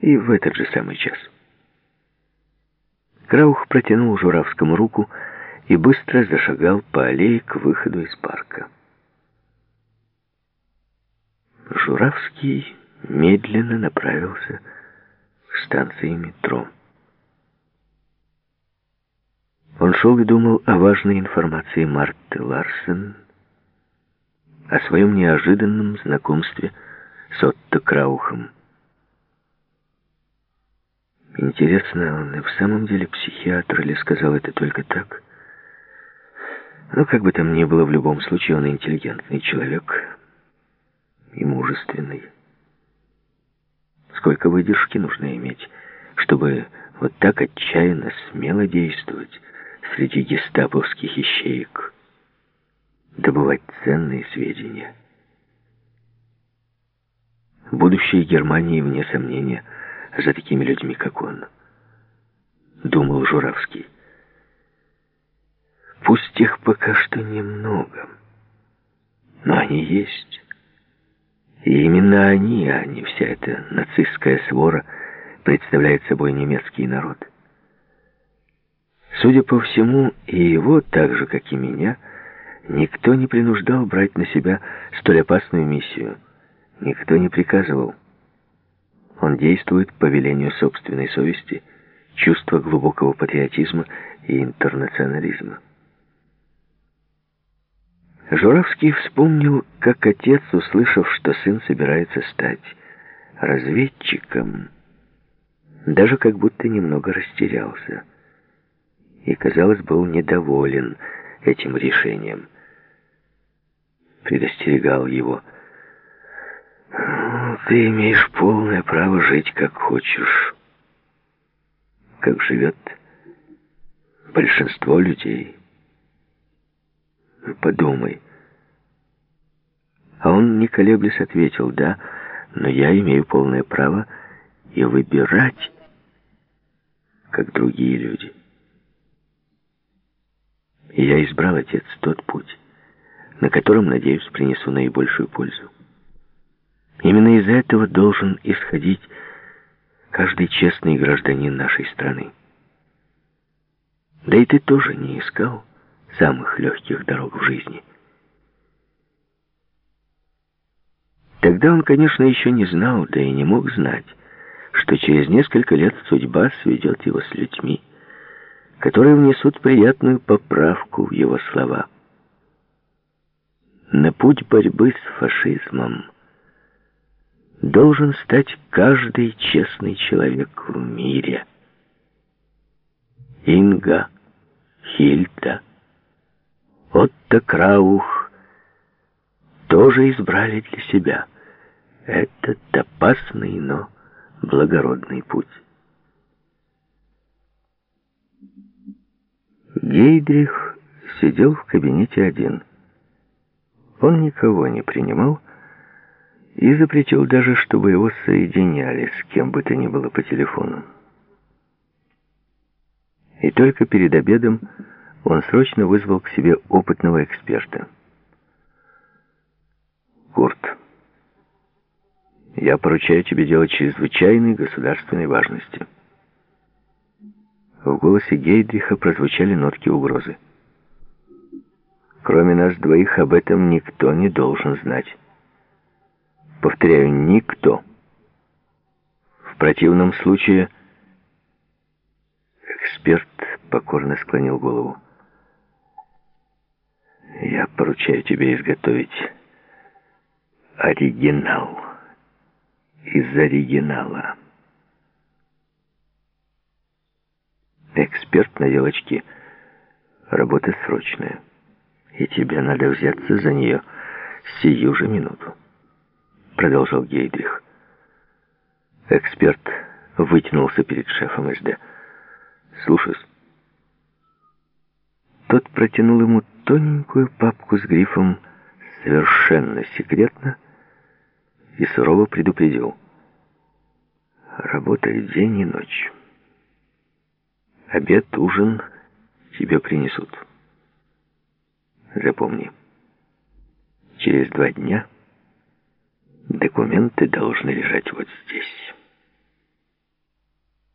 и в этот же самый час. Краух протянул Журавскому руку и быстро зашагал по аллее к выходу из парка. Журавский медленно направился к станции метро. Он шел и думал о важной информации Марты Ларсен, о своем неожиданном знакомстве с Отто Краухом. Интересно, он и в самом деле психиатр или сказал это только так? Но как бы там ни было, в любом случае он интеллигентный человек и мужественный. Сколько выдержки нужно иметь, чтобы вот так отчаянно смело действовать среди гестаповских ищеек, добывать ценные сведения. Будущее Германии, вне сомнения, за такими людьми, как он, думал Журавский. Пусть их пока что немного, но они есть. И именно они, а не вся эта нацистская свора, представляет собой немецкий народ. Судя по всему, и его, так же, как и меня, никто не принуждал брать на себя столь опасную миссию. Никто не приказывал. Он действует по велению собственной совести, чувства глубокого патриотизма и интернационализма. Журавский вспомнил, как отец, услышав, что сын собирается стать разведчиком, даже как будто немного растерялся и, казалось, был недоволен этим решением. Предостерегал его: «Ты имеешь полное право жить, как хочешь, как живет большинство людей. Подумай». А он, не колеблясь, ответил: «Да, но я имею полное право и выбирать, как другие люди. И я избрал, отец, тот путь, на котором, надеюсь, принесу наибольшую пользу. Именно из этого должен исходить каждый честный гражданин нашей страны. Да и ты тоже не искал самых легких дорог в жизни». Тогда он, конечно, еще не знал, да и не мог знать, что через несколько лет судьба сведет его с людьми, которые внесут приятную поправку в его слова. На путь борьбы с фашизмом должен стать каждый честный человек в мире. Инга, Хильда, Отто Краух тоже избрали для себя этот опасный, но благородный путь. Гейдрих сидел в кабинете один. Он никого не принимал и запретил даже, чтобы его соединяли с кем бы то ни было по телефону. И только перед обедом он срочно вызвал к себе опытного эксперта. «Курт, я поручаю тебе дело чрезвычайной государственной важности». В голосе Гейдриха прозвучали нотки угрозы. «Кроме нас двоих об этом никто не должен знать. Повторяю, никто. В противном случае...» Эксперт покорно склонил голову. «Я поручаю тебе изготовить оригинал из оригинала». Эксперт надел очки. «Работа срочная, и тебе надо взяться за нее сию же минуту», продолжал Гейдрих. Эксперт вытянулся перед шефом СД. «Слушаюсь». Тот протянул ему тоненькую папку с грифом «Совершенно секретно» и сурово предупредил: «Работай день и ночь. Обед, ужин тебе принесут. Запомни, через 2 дня документы должны лежать вот здесь».